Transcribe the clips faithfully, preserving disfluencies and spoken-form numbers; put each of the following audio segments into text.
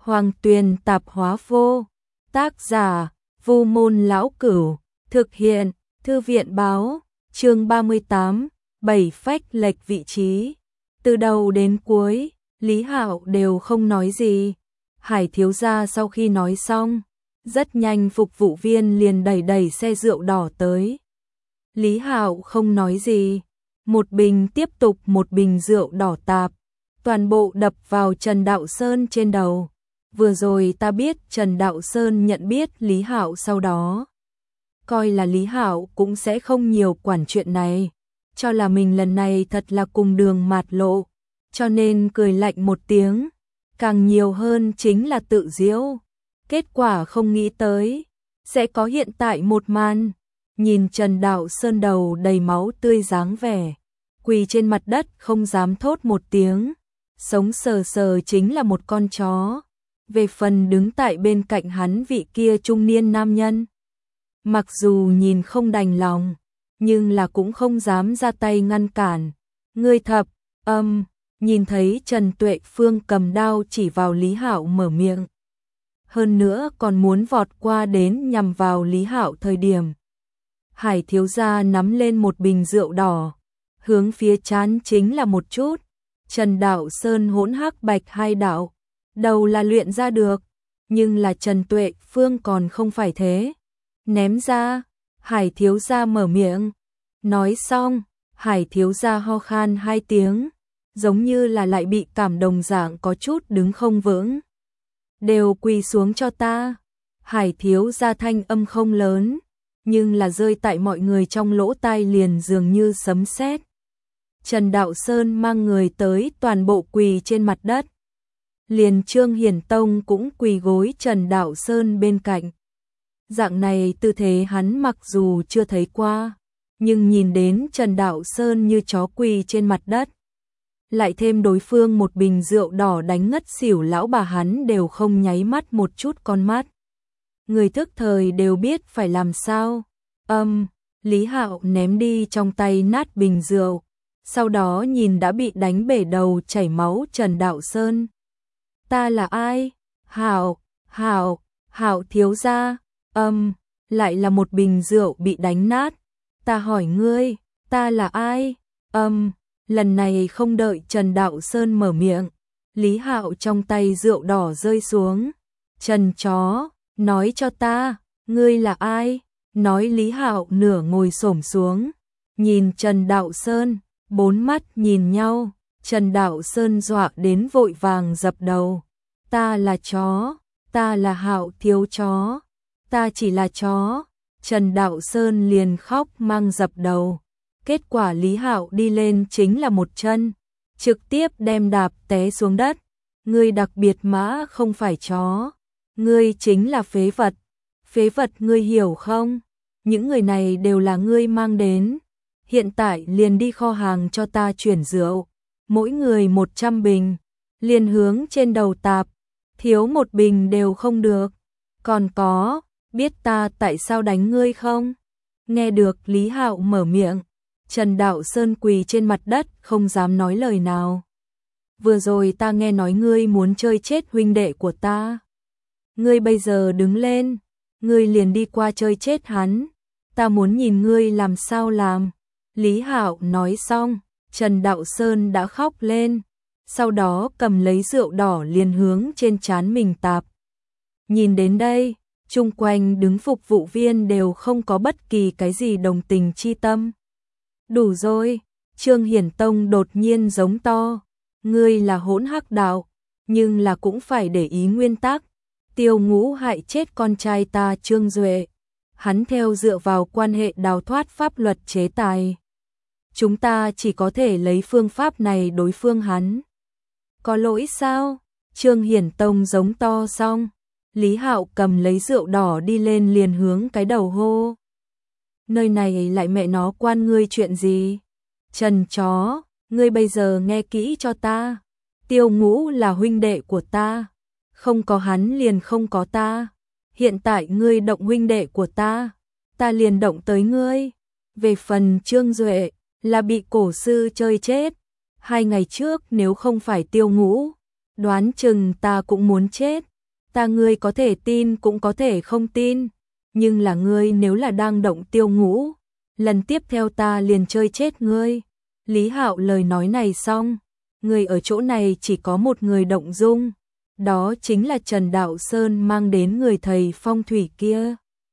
Hoàng Tuyền tạp hóa vô. Tác giả, Vu Môn Lão Cửu. Thực hiện, Thư viện báo. Chương ba mươi tám, bảy phách lệch vị trí. Từ đầu đến cuối, Lý Hạo đều không nói gì. Hải thiếu gia sau khi nói xong, rất nhanh phục vụ viên liền đẩy đẩy xe rượu đỏ tới. Lý Hạo không nói gì, một bình tiếp tục một bình rượu đỏ tạp, toàn bộ đập vào Trần Đạo Sơn trên đầu. Vừa rồi ta biết Trần Đạo Sơn nhận biết Lý Hạo, sau đó coi là Lý Hạo cũng sẽ không nhiều quản chuyện này, cho là mình lần này thật là cùng đường mạt lộ, cho nên cười lạnh một tiếng, càng nhiều hơn chính là tự giễu. Kết quả không nghĩ tới sẽ có hiện tại một màn, nhìn Trần Đạo Sơn đầu đầy máu tươi dáng vẻ, quỳ trên mặt đất không dám thốt một tiếng, sống sờ sờ chính là một con chó. Về phần đứng tại bên cạnh hắn vị kia trung niên nam nhân, mặc dù nhìn không đành lòng, nhưng là cũng không dám ra tay ngăn cản. Ngươi thập âm, nhìn thấy Trần Tuệ Phương cầm đao chỉ vào Lý Hạo mở miệng, hơn nữa còn muốn vọt qua đến nhằm vào Lý Hạo thời điểm, Hải thiếu gia nắm lên một bình rượu đỏ, hướng phía trán chính là một chút. Trần Đạo Sơn hỗn hắc bạch hai đạo, đầu là luyện ra được, nhưng là Trần Tuệ Phương còn không phải thế. Ném ra, Hải thiếu gia mở miệng. Nói xong, Hải thiếu gia ho khan hai tiếng, giống như là lại bị cảm đồng dạng có chút đứng không vững. Đều quỳ xuống cho ta. Hải thiếu gia thanh âm không lớn, nhưng là rơi tại mọi người trong lỗ tai liền dường như sấm sét. Trần Đạo Sơn mang người tới toàn bộ quỳ trên mặt đất. Liền Trương Hiển Tông cũng quỳ gối Trần Đạo Sơn bên cạnh. Dạng này tư thế hắn mặc dù chưa thấy qua, nhưng nhìn đến Trần Đạo Sơn như chó quỳ trên mặt đất, lại thêm đối phương một bình rượu đỏ đánh ngất xỉu lão bà, hắn đều không nháy mắt một chút con mắt. Người thức thời đều biết phải làm sao. Âm, Lý Hạo ném đi trong tay nát bình rượu, sau đó nhìn đã bị đánh bể đầu chảy máu Trần Đạo Sơn. Ta là ai? Hạo, Hạo, Hạo thiếu gia. Âm, lại là một bình rượu bị đánh nát. Ta hỏi ngươi, ta là ai? Âm, lần này không đợi Trần Đạo Sơn mở miệng, Lý Hạo trong tay rượu đỏ rơi xuống. Trần chó, nói cho ta, ngươi là ai? Nói Lý Hạo nửa ngồi xổm xuống, nhìn Trần Đạo Sơn, bốn mắt nhìn nhau. Trần Đạo Sơn dọa đến vội vàng dập đầu. Ta là chó, ta là Hạo thiếu chó, ta chỉ là chó. Trần Đạo Sơn liền khóc mang dập đầu. Kết quả Lý Hạo đi lên chính là một chân, trực tiếp đem đạp té xuống đất. Ngươi đặc biệt mã không phải chó, ngươi chính là phế vật. Phế vật, ngươi hiểu không? Những người này đều là ngươi mang đến. Hiện tại liền đi kho hàng cho ta chuyển rượu, mỗi người một trăm bình, liền hướng trên đầu tạp, thiếu một bình đều không được. Còn có, biết ta tại sao đánh ngươi không? Nghe được Lý Hạo mở miệng, Trần Đạo Sơn quỳ trên mặt đất không dám nói lời nào. Vừa rồi ta nghe nói ngươi muốn chơi chết huynh đệ của ta. Ngươi bây giờ đứng lên, ngươi liền đi qua chơi chết hắn. Ta muốn nhìn ngươi làm sao làm. Lý Hạo nói xong, Trần Đạo Sơn đã khóc lên, sau đó cầm lấy rượu đỏ liền hướng trên trán mình tạp. Nhìn đến đây, chung quanh đứng phục vụ viên đều không có bất kỳ cái gì đồng tình chi tâm. Đủ rồi, Trương Hiển Tông đột nhiên giống to, ngươi là hỗn hắc đạo, nhưng là cũng phải để ý nguyên tắc. Tiêu Ngũ hại chết con trai ta Trương Duệ, hắn theo dựa vào quan hệ đào thoát pháp luật chế tài. Chúng ta chỉ có thể lấy phương pháp này đối phương hắn. Có lỗi sao? Trương Hiển Tông giống to xong, Lý Hạo cầm lấy rượu đỏ đi lên liền hướng cái đầu hô. Nơi này lại mẹ nó quan ngươi chuyện gì? Trần chó, ngươi bây giờ nghe kỹ cho ta. Tiêu Ngũ là huynh đệ của ta, không có hắn liền không có ta. Hiện tại ngươi động huynh đệ của ta, ta liền động tới ngươi. Về phần Trương Duệ, là bị cổ sư chơi chết. Hai ngày trước nếu không phải Tiêu Ngũ, đoán chừng ta cũng muốn chết. Ta ngươi có thể tin cũng có thể không tin, nhưng là ngươi nếu là đang động Tiêu Ngũ, lần tiếp theo ta liền chơi chết ngươi. Lý Hạo lời nói này xong, người ở chỗ này chỉ có một người động dung, đó chính là Trần Đạo Sơn mang đến người thầy phong thủy kia.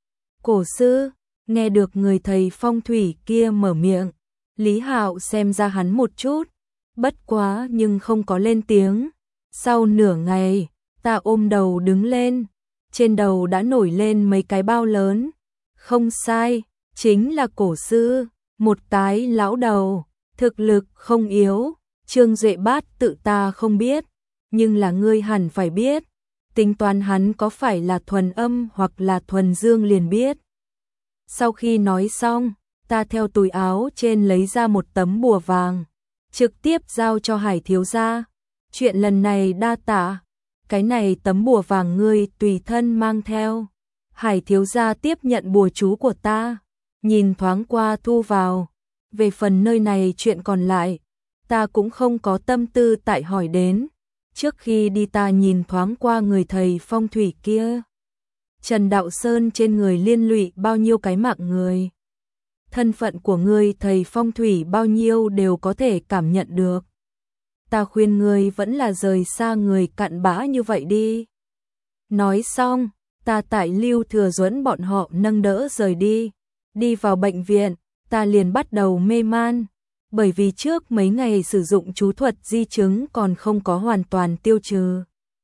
Cổ sư, nghe được người thầy phong thủy kia mở miệng, Lý Hạo xem ra hắn một chút, bất quá nhưng không có lên tiếng. Sau nửa ngày, ta ôm đầu đứng lên, trên đầu đã nổi lên mấy cái bao lớn. Không sai, chính là cổ sư, một cái lão đầu, thực lực không yếu. Trương Duệ Bát tự ta không biết, nhưng là ngươi hẳn phải biết, tính toán hắn có phải là thuần âm hoặc là thuần dương liền biết. Sau khi nói xong, ta theo túi áo trên lấy ra một tấm bùa vàng, trực tiếp giao cho Hải thiếu gia. Chuyện lần này đa tạ, cái này tấm bùa vàng ngươi tùy thân mang theo. Hải thiếu gia tiếp nhận bùa chú của ta, nhìn thoáng qua thu vào. Về phần nơi này chuyện còn lại, ta cũng không có tâm tư tại hỏi đến. Trước khi đi ta nhìn thoáng qua người thầy phong thủy kia. Trần Đạo Sơn trên người liên lụy bao nhiêu cái mạng người. Thân phận của ngươi thầy phong thủy bao nhiêu đều có thể cảm nhận được. Ta khuyên ngươi vẫn là rời xa người cặn bã như vậy đi. Nói xong, ta tại Lưu Thừa Duẫn bọn họ nâng đỡ rời đi. Đi vào bệnh viện, ta liền bắt đầu mê man. Bởi vì trước mấy ngày sử dụng chú thuật di chứng còn không có hoàn toàn tiêu trừ.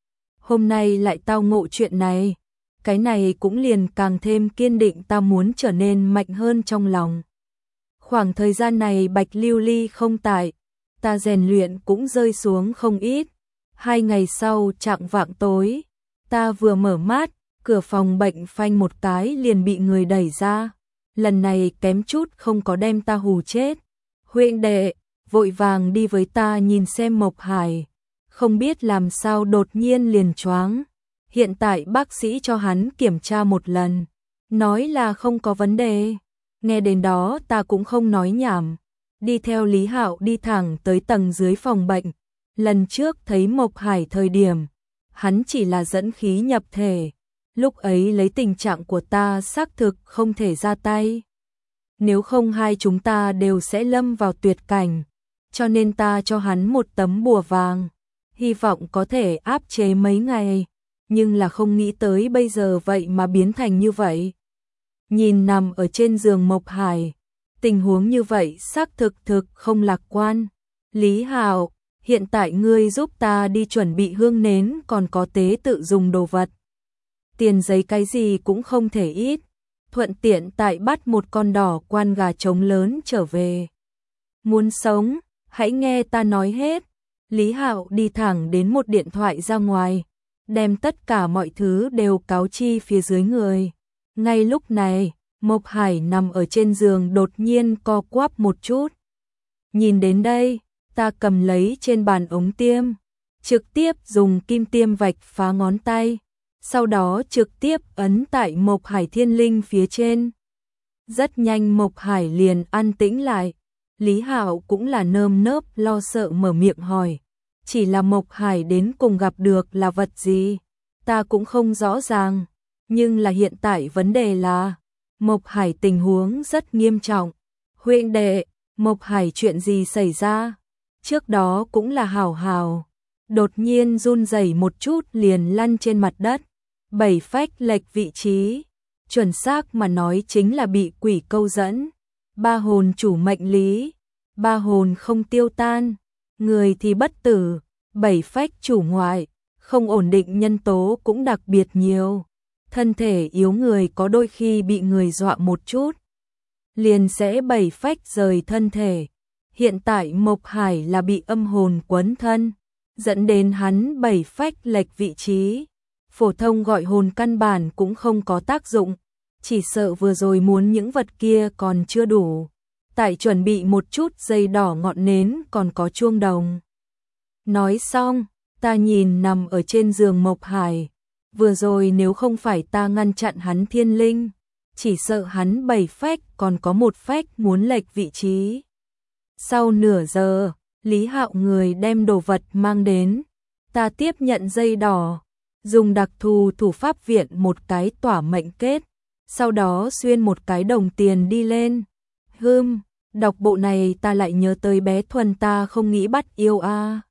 Hôm nay lại tao ngộ chuyện này. Cái này cũng liền càng thêm kiên định ta muốn trở nên mạnh hơn trong lòng. Khoảng thời gian này Bạch Lưu Ly không tại, ta rèn luyện cũng rơi xuống không ít. Hai ngày sau chạng vạng tối, ta vừa mở mắt, cửa phòng bệnh phanh một cái liền bị người đẩy ra. Lần này kém chút không có đem ta hù chết. Huynh đệ, vội vàng đi với ta nhìn xem Mộc Hải. Không biết làm sao đột nhiên liền choáng. Hiện tại bác sĩ cho hắn kiểm tra một lần, nói là không có vấn đề. Nghe đến đó ta cũng không nói nhảm, đi theo Lý Hạo đi thẳng tới tầng dưới phòng bệnh. Lần trước thấy Mộc Hải thời điểm, hắn chỉ là dẫn khí nhập thể. Lúc ấy lấy tình trạng của ta xác thực không thể ra tay. Nếu không hai chúng ta đều sẽ lâm vào tuyệt cảnh, cho nên ta cho hắn một tấm bùa vàng, hy vọng có thể áp chế mấy ngày. Nhưng là không nghĩ tới bây giờ vậy mà biến thành như vậy. Nhìn nằm ở trên giường Mộc Hải, tình huống như vậy xác thực thực không lạc quan. Lý Hạo, hiện tại ngươi giúp ta đi chuẩn bị hương nến còn có tế tự dùng đồ vật. Tiền giấy cái gì cũng không thể ít, thuận tiện tại bắt một con đỏ quan gà trống lớn trở về. Muốn sống, hãy nghe ta nói hết. Lý Hạo đi thẳng đến một điện thoại ra ngoài, đem tất cả mọi thứ đều cáo chi phía dưới người. Ngay lúc này, Mộc Hải nằm ở trên giường đột nhiên co quắp một chút. Nhìn đến đây, ta cầm lấy trên bàn ống tiêm, trực tiếp dùng kim tiêm vạch phá ngón tay, sau đó trực tiếp ấn tại Mộc Hải thiên linh phía trên. Rất nhanh Mộc Hải liền an tĩnh lại. Lý Hạo cũng là nơm nớp lo sợ mở miệng hỏi. Chỉ là Mộc Hải đến cùng gặp được là vật gì, ta cũng không rõ ràng. Nhưng là hiện tại vấn đề là, Mộc Hải tình huống rất nghiêm trọng. Huynh đệ, Mộc Hải chuyện gì xảy ra? Trước đó cũng là hảo hảo, đột nhiên run rẩy một chút liền lăn trên mặt đất, bảy phách lệch vị trí. Chuẩn xác mà nói chính là bị quỷ câu dẫn. Ba hồn chủ mệnh lý, ba hồn không tiêu tan, người thì bất tử, bảy phách chủ ngoại, không ổn định nhân tố cũng đặc biệt nhiều. Thân thể yếu người có đôi khi bị người dọa một chút, liền sẽ bảy phách rời thân thể. Hiện tại Mộc Hải là bị âm hồn quấn thân, dẫn đến hắn bảy phách lệch vị trí. Phổ thông gọi hồn căn bản cũng không có tác dụng, chỉ sợ vừa rồi muốn những vật kia còn chưa đủ. Tại chuẩn bị một chút dây đỏ ngọn nến còn có chuông đồng. Nói xong, ta nhìn nằm ở trên giường Mộc Hải. Vừa rồi nếu không phải ta ngăn chặn hắn thiên linh, chỉ sợ hắn bảy phách còn có một phách muốn lệch vị trí. Sau nửa giờ, Lý Hạo người đem đồ vật mang đến. Ta tiếp nhận dây đỏ, dùng đặc thù thủ pháp viện một cái tỏa mệnh kết, sau đó xuyên một cái đồng tiền đi lên. Hưm, đọc bộ này ta lại nhớ tới bé Thuần ta không nghĩ bắt yêu a.